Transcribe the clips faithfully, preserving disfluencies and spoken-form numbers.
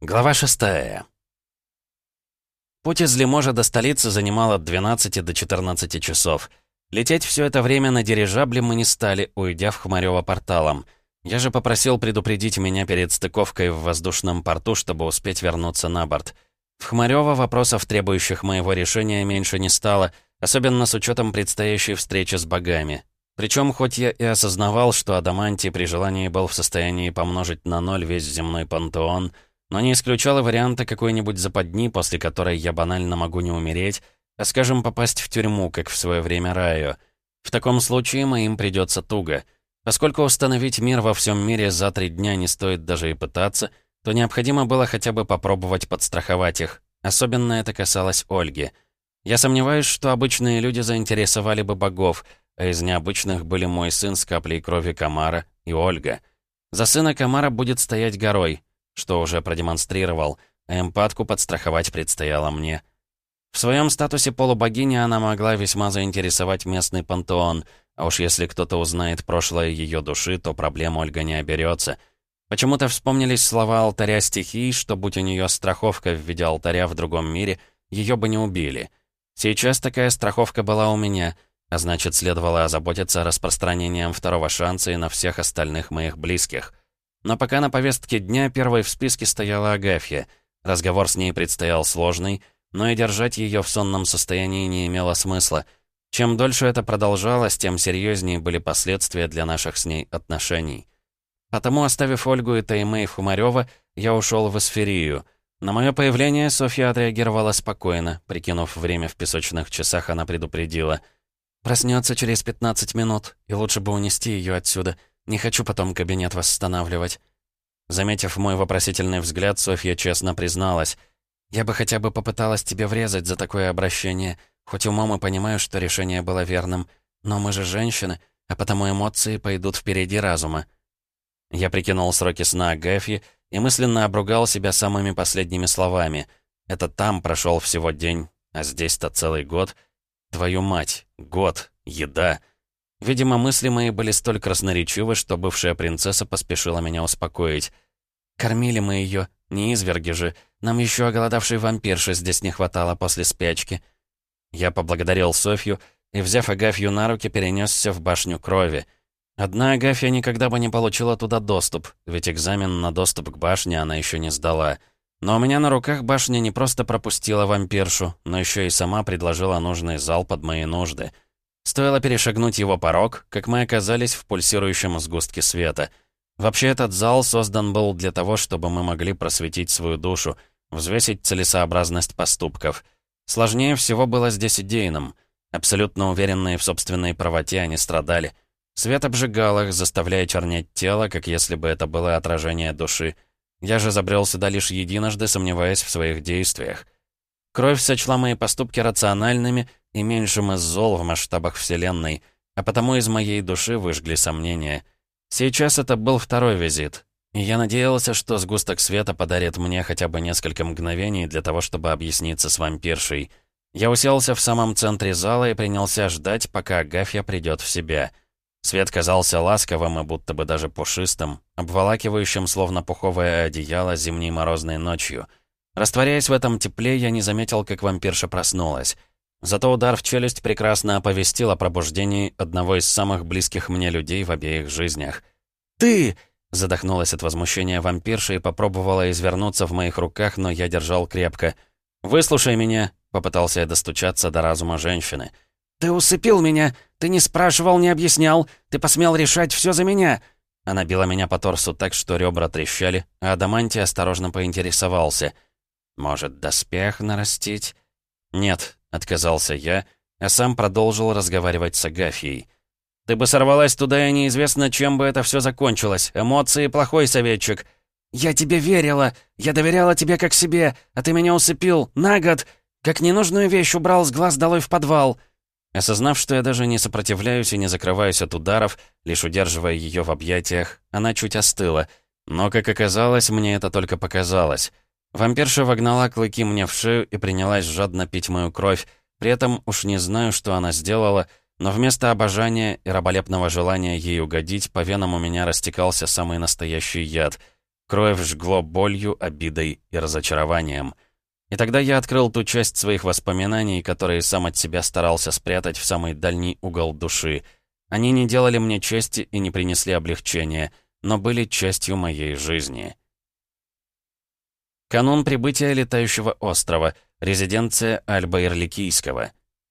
Глава шестая. Путь из Лиможа до столицы занимал от двенадцати до четырнадцати часов. Лететь все это время на дирижабле мы не стали, уйдя в Хмарёво порталом. Я же попросил предупредить меня перед стыковкой в воздушном порту, чтобы успеть вернуться на борт. В Хмарёво вопросов, требующих моего решения, меньше не стало, особенно с учетом предстоящей встречи с богами. Причем, хоть я и осознавал, что Адамантий при желании был в состоянии помножить на ноль весь земной пантеон, но не исключал и варианта какой-нибудь западни, после которой я банально могу не умереть, а, скажем, попасть в тюрьму, как в свое время Раю. В таком случае моим придется туго. Поскольку установить мир во всем мире за три дня не стоит даже и пытаться, то необходимо было хотя бы попробовать подстраховать их. Особенно это касалось Ольги. Я сомневаюсь, что обычные люди заинтересовали бы богов, а из необычных были мой сын с каплей крови Комара и Ольга. За сына Комара будет стоять горой, что уже продемонстрировал, а эмпатку подстраховать предстояло мне. В своем статусе полубогини она могла весьма заинтересовать местный пантеон, а уж если кто-то узнает прошлое ее души, то проблем Ольга не оберется. Почему-то вспомнились слова алтаря стихий, что будь у нее страховка в виде алтаря в другом мире, ее бы не убили. Сейчас такая страховка была у меня, а значит, следовало озаботиться распространением второго шанса и на всех остальных моих близких. Но пока на повестке дня первой в списке стояла Агафья. Разговор с ней предстоял сложный, но и держать ее в сонном состоянии не имело смысла. Чем дольше это продолжалось, тем серьезнее были последствия для наших с ней отношений. Потому, оставив Ольгу и Таймэй в Хмарёво, я ушел в Эсфирию. На мое появление Софья отреагировала спокойно. Прикинув время в песочных часах, она предупредила. «Проснется через пятнадцать минут, и лучше бы унести ее отсюда. Не хочу потом кабинет восстанавливать». Заметив мой вопросительный взгляд, Софья честно призналась. «Я бы хотя бы попыталась тебе врезать за такое обращение, хоть умом и понимаю, что решение было верным. Но мы же женщины, а потому эмоции пойдут впереди разума». Я прикинул сроки сна Агафьи и мысленно обругал себя самыми последними словами. Это там прошел всего день, а здесь-то целый год. Твою мать, год, еда. Видимо, мысли мои были столь красноречивы, что бывшая принцесса поспешила меня успокоить. «Кормили мы ее, не изверги же. Нам еще оголодавшей вампирши здесь не хватало после спячки». Я поблагодарил Софью и, взяв Агафью на руки, перенесся в башню крови. Одна Агафья никогда бы не получила туда доступ, ведь экзамен на доступ к башне она еще не сдала. Но у меня на руках башня не просто пропустила вампиршу, но еще и сама предложила нужный зал под мои нужды. Стоило перешагнуть его порог, как мы оказались в пульсирующем сгустке света. Вообще этот зал создан был для того, чтобы мы могли просветить свою душу, взвесить целесообразность поступков. Сложнее всего было здесь идейным. Абсолютно уверенные в собственной правоте, они страдали. Свет обжигал их, заставляя чернеть тело, как если бы это было отражение души. Я же забрел сюда лишь единожды, сомневаясь в своих действиях. Кровь сочла мои поступки рациональными и меньшим из зол в масштабах Вселенной, а потому из моей души выжгли сомнения. Сейчас это был второй визит, и я надеялся, что сгусток света подарит мне хотя бы несколько мгновений для того, чтобы объясниться с вампиршей. Я уселся в самом центре зала и принялся ждать, пока Агафья придет в себя. Свет казался ласковым и будто бы даже пушистым, обволакивающим, словно пуховое одеяло зимней морозной ночью. Растворяясь в этом тепле, я не заметил, как вампирша проснулась. Зато удар в челюсть прекрасно оповестил о пробуждении одного из самых близких мне людей в обеих жизнях. «Ты!» — задохнулась от возмущения вампирша и попробовала извернуться в моих руках, но я держал крепко. «Выслушай меня!» — попытался я достучаться до разума женщины. «Ты усыпил меня! Ты не спрашивал, не объяснял! Ты посмел решать все за меня!» Она била меня по торсу так, что ребра трещали, а Адамантий осторожно поинтересовался. «Может, доспех нарастить?» «Нет», — отказался я, а сам продолжил разговаривать с Агафьей. «Ты бы сорвалась туда, и неизвестно, чем бы это все закончилось. Эмоции — плохой советчик». «Я тебе верила! Я доверяла тебе как себе, а ты меня усыпил! На год! Как ненужную вещь убрал с глаз долой в подвал!» Осознав, что я даже не сопротивляюсь и не закрываюсь от ударов, лишь удерживая ее в объятиях, она чуть остыла. Но, как оказалось, мне это только показалось. Вампирша вогнала клыки мне в шею и принялась жадно пить мою кровь. При этом уж не знаю, что она сделала, но вместо обожания и раболепного желания ей угодить, по венам у меня растекался самый настоящий яд. Кровь жгло болью, обидой и разочарованием. И тогда я открыл ту часть своих воспоминаний, которые сам от себя старался спрятать в самый дальний угол души. Они не делали мне чести и не принесли облегчения, но были частью моей жизни. Канун прибытия летающего острова. Резиденция Альба Ирликийского.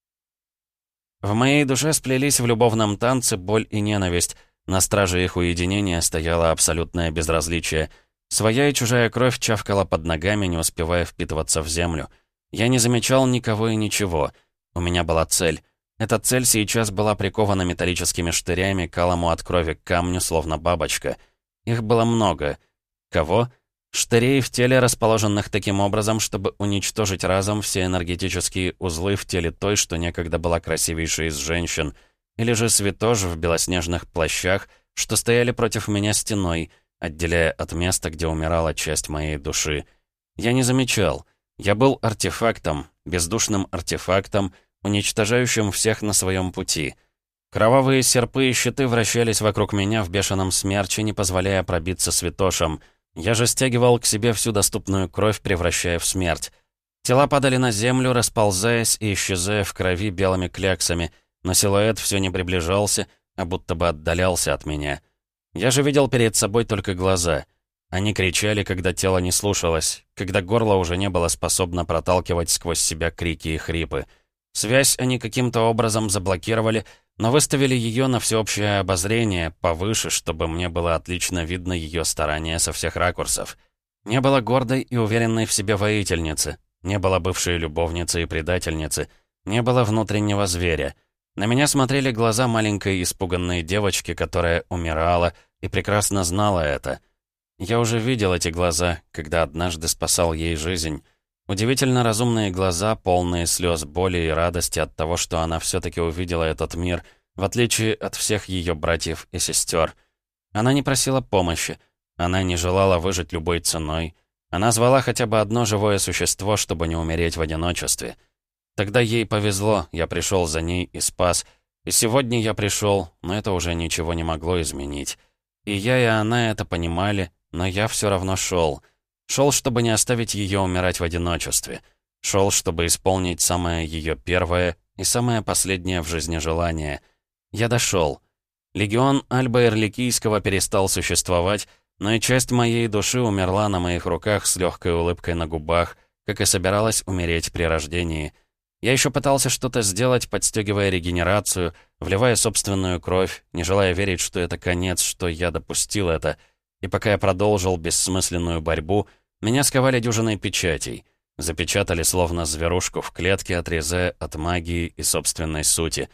В моей душе сплелись в любовном танце боль и ненависть. На страже их уединения стояло абсолютное безразличие. Своя и чужая кровь чавкала под ногами, не успевая впитываться в землю. Я не замечал никого и ничего. У меня была цель. Эта цель сейчас была прикована металлическими штырями к алому от крови камню, словно бабочка. Их было много. Кого? Штырей в теле, расположенных таким образом, чтобы уничтожить разом все энергетические узлы в теле той, что некогда была красивейшей из женщин. Или же святош в белоснежных плащах, что стояли против меня стеной, отделяя от места, где умирала часть моей души. Я не замечал. Я был артефактом, бездушным артефактом, уничтожающим всех на своем пути. Кровавые серпы и щиты вращались вокруг меня в бешеном смерче, не позволяя пробиться святошам. Я же стягивал к себе всю доступную кровь, превращая в смерть. Тела падали на землю, расползаясь и исчезая в крови белыми кляксами, но силуэт все не приближался, а будто бы отдалялся от меня. Я же видел перед собой только глаза. Они кричали, когда тело не слушалось, когда горло уже не было способно проталкивать сквозь себя крики и хрипы. Связь они каким-то образом заблокировали, но выставили ее на всеобщее обозрение, повыше, чтобы мне было отлично видно ее старания со всех ракурсов. Не было гордой и уверенной в себе воительницы, не было бывшей любовницы и предательницы, не было внутреннего зверя. На меня смотрели глаза маленькой испуганной девочки, которая умирала и прекрасно знала это. Я уже видел эти глаза, когда однажды спасал ей жизнь. Удивительно разумные глаза, полные слез боли и радости от того, что она все-таки увидела этот мир, в отличие от всех ее братьев и сестер. Она не просила помощи, она не желала выжить любой ценой. Она звала хотя бы одно живое существо, чтобы не умереть в одиночестве. Тогда ей повезло, я пришел за ней и спас. И сегодня я пришел, но это уже ничего не могло изменить. И я, и она это понимали, но я все равно шел. Шел, чтобы не оставить ее умирать в одиночестве. Шел, чтобы исполнить самое ее первое и самое последнее в жизни желание. Я дошел. Легион Альба Ирликийского перестал существовать, но и часть моей души умерла на моих руках с легкой улыбкой на губах, как и собиралась умереть при рождении. Я еще пытался что-то сделать, подстегивая регенерацию, вливая собственную кровь, не желая верить, что это конец, что я допустил это. И пока я продолжил бессмысленную борьбу, меня сковали дюжиной печатей. Запечатали словно зверушку в клетке, отрезая от магии и собственной сути.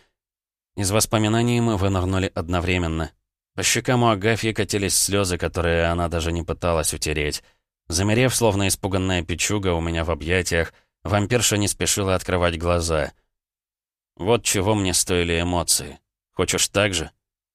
Из воспоминаний мы вынырнули одновременно. По щекам у Агафьи катились слезы, которые она даже не пыталась утереть. Замерев, словно испуганная печуга у меня в объятиях, вампирша не спешила открывать глаза. Вот чего мне стоили эмоции. Хочешь так же?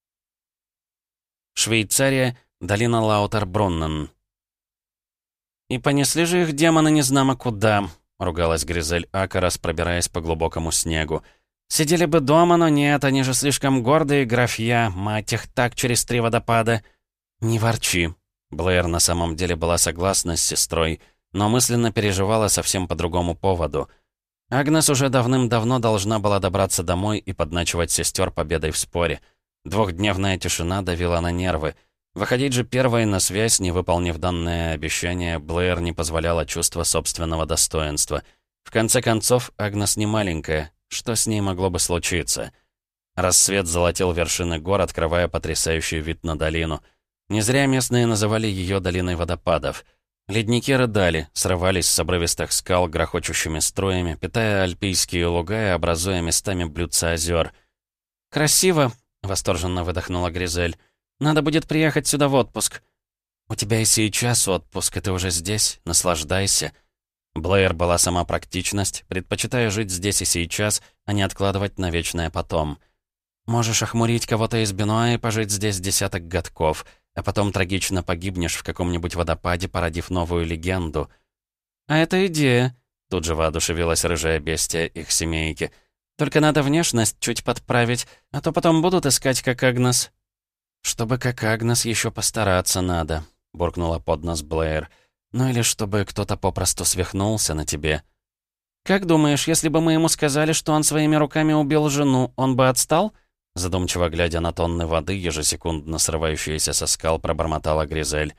Швейцария, долина Лаутербруннен. «И понесли же их демоны незнамо куда», — ругалась Гризель Акарас, пробираясь по глубокому снегу. «Сидели бы дома, но нет, они же слишком гордые графья, мать их так через три водопада». «Не ворчи». Блэйр на самом деле была согласна с сестрой, но мысленно переживала совсем по другому поводу. Агнес уже давным-давно должна была добраться домой и подначивать сестер победой в споре. Двухдневная тишина давила на нервы. Выходить же первой на связь, не выполнив данное обещание, Блэйр не позволяло чувство собственного достоинства. В конце концов, Агнес не маленькая. Что с ней могло бы случиться? Рассвет золотил вершины гор, открывая потрясающий вид на долину. Не зря местные называли ее долиной водопадов. Ледники рыдали, срывались с обрывистых скал грохочущими струями, питая альпийские луга и образуя местами блюдца озер. «Красиво!» — восторженно выдохнула Гризель. «Надо будет приехать сюда в отпуск». «У тебя и сейчас отпуск, и ты уже здесь. Наслаждайся». Блэйр была сама практичность, предпочитая жить здесь и сейчас, а не откладывать на вечное потом. «Можешь охмурить кого-то из Бенуа и пожить здесь десяток годков, а потом трагично погибнешь в каком-нибудь водопаде, породив новую легенду». «А это идея», — тут же воодушевилась рыжая бестия их семейки. «Только надо внешность чуть подправить, а то потом будут искать как Агнес». «Чтобы как Агнес еще постараться надо». — буркнула под нос Блэйр. «Ну или чтобы кто-то попросту свихнулся на тебе». «Как думаешь, если бы мы ему сказали, что он своими руками убил жену, он бы отстал?» Задумчиво глядя на тонны воды, ежесекундно срывающиеся со скал, пробормотала Гризель.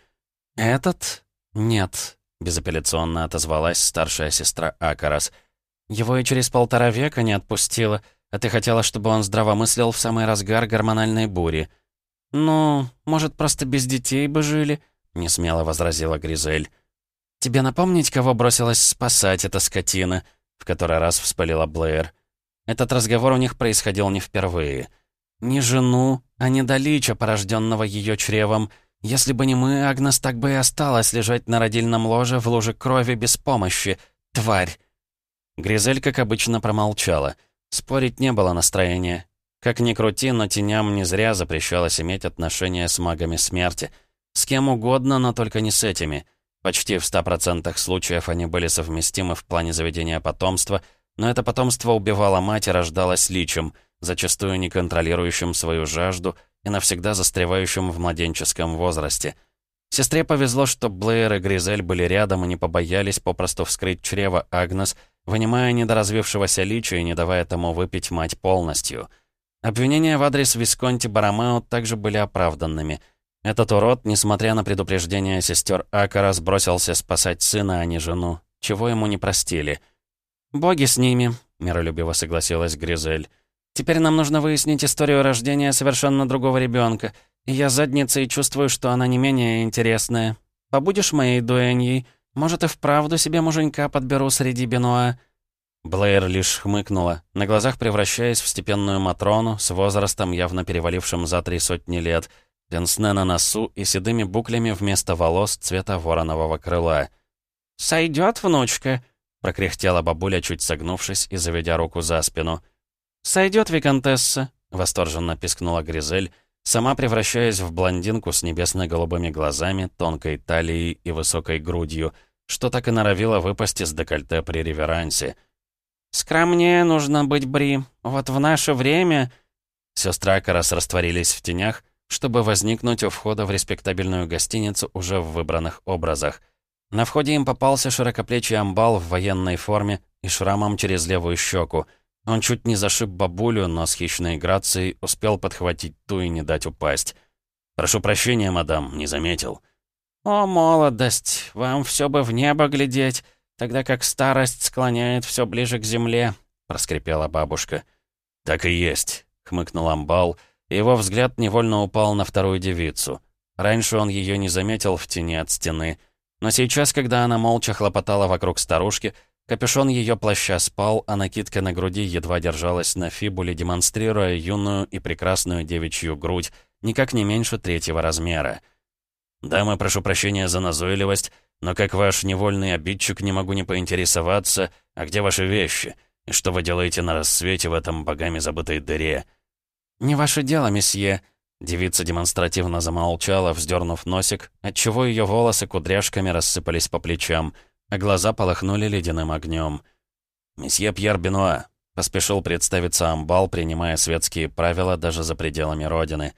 «Этот? Нет», — безапелляционно отозвалась старшая сестра Акарас. «Его и через полтора века не отпустила, а ты хотела, чтобы он здравомыслил в самый разгар гормональной бури». «Ну, может, просто без детей бы жили?» — несмело возразила Гризель. «Тебе напомнить, кого бросилась спасать эта скотина?» — в который раз вспылила Блэйр. Этот разговор у них происходил не впервые. «Не жену, а недалича, порожденного ее чревом. Если бы не мы, Агнес так бы и осталась лежать на родильном ложе в луже крови без помощи. Тварь!» Гризель, как обычно, промолчала. Спорить не было настроения. Как ни крути, но теням не зря запрещалось иметь отношения с магами смерти. С кем угодно, но только не с этими. Почти в ста процентах случаев они были совместимы в плане заведения потомства, но это потомство убивало мать и рождалось личем, зачастую не контролирующим свою жажду и навсегда застревающим в младенческом возрасте. Сестре повезло, что Блэйр и Гризель были рядом и не побоялись попросту вскрыть чрево Агнес, вынимая недоразвившегося лича и не давая тому выпить мать полностью. Обвинения в адрес Висконти Баромео также были оправданными. Этот урод, несмотря на предупреждение сестер Акарас, бросился спасать сына, а не жену, чего ему не простили. «Боги с ними», — миролюбиво согласилась Гризель. «Теперь нам нужно выяснить историю рождения совершенно другого ребенка, и я задницей чувствую, что она не менее интересная. Побудешь моей дуэньей? Может, и вправду себе муженька подберу среди Бенуа?» Блэйр лишь хмыкнула, на глазах превращаясь в степенную Матрону с возрастом, явно перевалившим за три сотни лет, пенсне на носу и седыми буклями вместо волос цвета воронового крыла. «Сойдет, внучка?» — прокряхтела бабуля, чуть согнувшись и заведя руку за спину. «Сойдет, виконтесса!» — восторженно пискнула Гризель, сама превращаясь в блондинку с небесно-голубыми глазами, тонкой талией и высокой грудью, что так и норовило выпасть из декольте при реверансе. «Скромнее нужно быть, Бри. Вот в наше время...» Сестры Акарас растворились в тенях, чтобы возникнуть у входа в респектабельную гостиницу уже в выбранных образах. На входе им попался широкоплечий амбал в военной форме и шрамом через левую щеку. Он чуть не зашиб бабулю, но с хищной грацией успел подхватить ту и не дать упасть. «Прошу прощения, мадам, не заметил». «О, молодость! Вам все бы в небо глядеть, тогда как старость склоняет все ближе к земле», — проскрипела бабушка. «Так и есть», — хмыкнул амбал, и его взгляд невольно упал на вторую девицу. Раньше он ее не заметил в тени от стены, но сейчас, когда она молча хлопотала вокруг старушки, капюшон ее плаща спал, а накидка на груди едва держалась на фибуле, демонстрируя юную и прекрасную девичью грудь, никак не меньше третьего размера. «Дамы, прошу прощения за назойливость, но как ваш невольный обидчик не могу не поинтересоваться, а где ваши вещи? И что вы делаете на рассвете в этом богами забытой дыре?» «Не ваше дело, месье», — девица демонстративно замолчала, вздернув носик, отчего ее волосы кудряшками рассыпались по плечам, а глаза полыхнули ледяным огнем. «Месье Пьер Бенуа», — поспешил представиться амбал, принимая светские правила даже за пределами родины.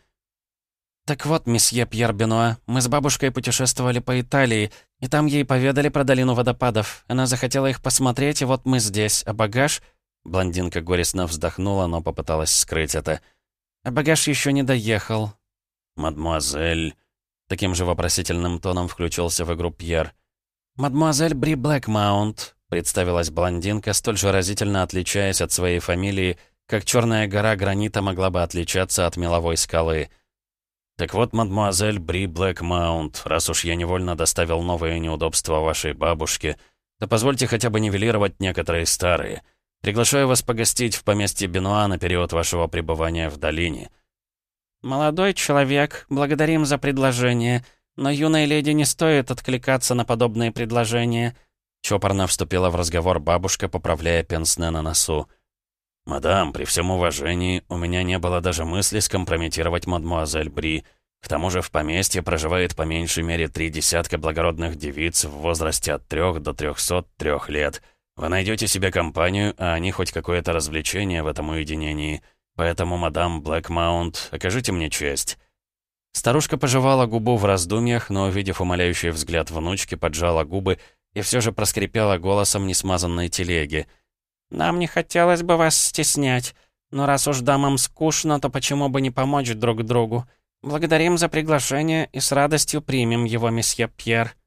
«Так вот, месье Пьер Бенуа, мы с бабушкой путешествовали по Италии, и там ей поведали про долину водопадов. Она захотела их посмотреть, и вот мы здесь. А багаж...» Блондинка горестно вздохнула, но попыталась скрыть это. «А багаж еще не доехал». «Мадемуазель...» Таким же вопросительным тоном включился в игру Пьер. «Мадемуазель Бри Блэкмаунт», — представилась блондинка, столь же разительно отличаясь от своей фамилии, как черная гора гранита могла бы отличаться от меловой скалы. «Так вот, мадемуазель Бри Блэкмаунт, раз уж я невольно доставил новые неудобства вашей бабушке, то позвольте хотя бы нивелировать некоторые старые. Приглашаю вас погостить в поместье Бенуа на период вашего пребывания в долине». «Молодой человек, благодарим за предложение, но юной леди не стоит откликаться на подобные предложения», чопорно вступила в разговор бабушка, поправляя пенсне на носу. «Мадам, при всем уважении, у меня не было даже мысли скомпрометировать мадемуазель Бри. К тому же в поместье проживает по меньшей мере три десятка благородных девиц в возрасте от трех до трехсот трех лет. Вы найдете себе компанию, а они хоть какое-то развлечение в этом уединении. Поэтому, мадам Блэкмаунт, окажите мне честь». Старушка пожевала губу в раздумьях, но, увидев умоляющий взгляд внучки, поджала губы и все же проскрипела голосом несмазанной телеги. «Нам не хотелось бы вас стеснять, но раз уж дамам скучно, то почему бы не помочь друг другу? Благодарим за приглашение и с радостью примем его, месье Пьер».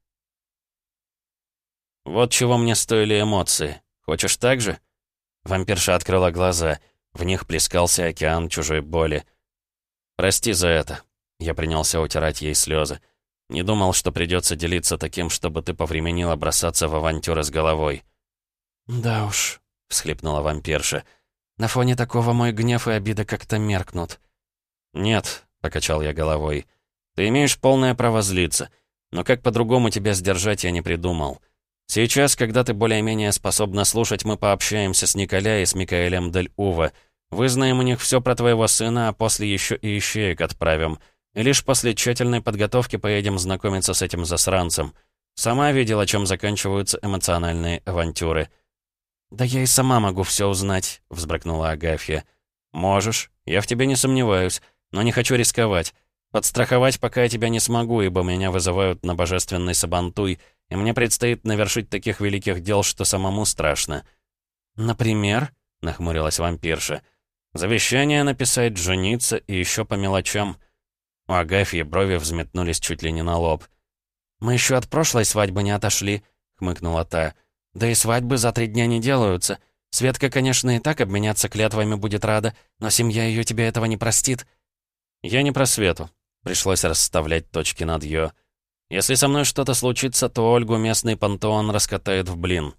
«Вот чего мне стоили эмоции. Хочешь так же?» Вампирша открыла глаза. В них плескался океан чужой боли. «Прости за это». Я принялся утирать ей слезы. Не думал, что придется делиться таким, чтобы ты повременила бросаться в авантюры с головой. «Да уж», — всхлипнула вампирша. «На фоне такого мой гнев и обида как-то меркнут». «Нет», — покачал я головой. «Ты имеешь полное право злиться. Но как по-другому тебя сдержать, я не придумал. Сейчас, когда ты более-менее способна слушать, мы пообщаемся с Николя и с Микаэлем Дель Ува. Вызнаем у них все про твоего сына, а после еще и ищеек отправим. И лишь после тщательной подготовки поедем знакомиться с этим засранцем. Сама видела, чем заканчиваются эмоциональные авантюры». «Да я и сама могу все узнать», — взбрыкнула Агафья. «Можешь, я в тебе не сомневаюсь, но не хочу рисковать. Подстраховать пока я тебя не смогу, ибо меня вызывают на божественный сабантуй, и мне предстоит навершить таких великих дел, что самому страшно». «Например?» — нахмурилась вампирша. «Завещание написать, жениться и еще по мелочам». У Агафьи брови взметнулись чуть ли не на лоб. «Мы еще от прошлой свадьбы не отошли», — хмыкнула та. «Да и свадьбы за три дня не делаются. Светка, конечно, и так обменяться клятвами будет рада, но семья ее тебе этого не простит». «Я не про Свету». Пришлось расставлять точки над «ё». «Если со мной что-то случится, то Ольгу местный пантеон раскатает в блин».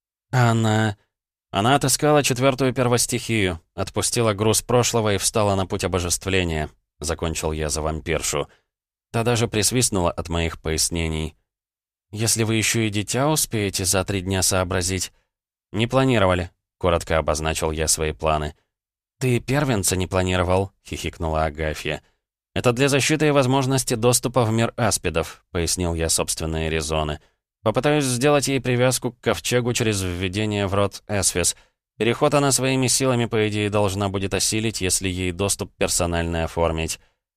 «А она...» Она отыскала четвертую первостихию, отпустила груз прошлого и встала на путь обожествления. Закончил я за вампиршу. Та даже присвистнула от моих пояснений. «Если вы еще и дитя успеете за три дня сообразить...» «Не планировали», — коротко обозначил я свои планы. «Ты первенца не планировал?» — хихикнула Агафья. «Это для защиты и возможности доступа в мир аспидов», — пояснил я собственные резоны. «Попытаюсь сделать ей привязку к ковчегу через введение в род Эсфис. Переход она своими силами, по идее, должна будет осилить, если ей доступ персональный оформить».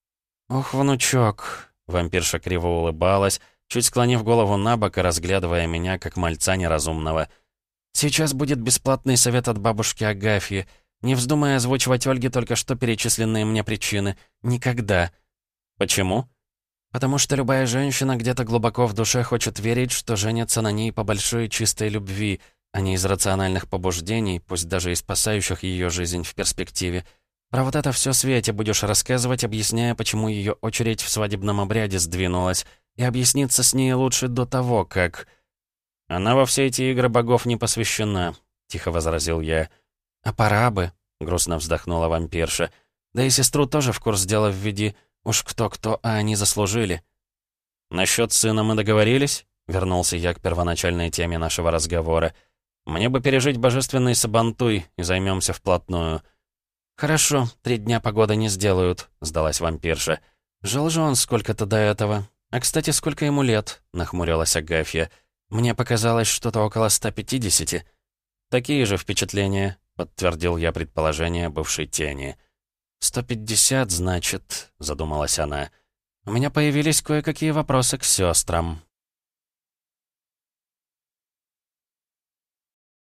«Ох, внучок», — вампирша криво улыбалась, чуть склонив голову на бок и разглядывая меня, как мальца неразумного. «Сейчас будет бесплатный совет от бабушки Агафьи. Не вздумай озвучивать Ольге только что перечисленные мне причины. Никогда». «Почему?» «Потому что любая женщина где-то глубоко в душе хочет верить, что женится на ней по большой чистой любви, а не из рациональных побуждений, пусть даже и спасающих ее жизнь в перспективе. Про вот это все Свете будешь рассказывать, объясняя, почему ее очередь в свадебном обряде сдвинулась, и объясниться с ней лучше до того, как...» «Она во все эти игры богов не посвящена», — тихо возразил я. «А пора бы», — грустно вздохнула вампирша. «Да и сестру тоже в курс дела введи. Уж кто-кто, а они заслужили». «Насчет сына мы договорились?» — вернулся я к первоначальной теме нашего разговора. «Мне бы пережить божественный сабантуй, и займемся вплотную». «Хорошо, три дня погоды не сделают», — сдалась вампирша. «Жил же он сколько-то до этого. А, кстати, сколько ему лет?» — нахмурилась Агафья. «Мне показалось, что-то около ста пятидесяти». «Такие же впечатления», — подтвердил я предположение бывшей тени. «Сто пятьдесят, значит», — задумалась она. «У меня появились кое-какие вопросы к сестрам».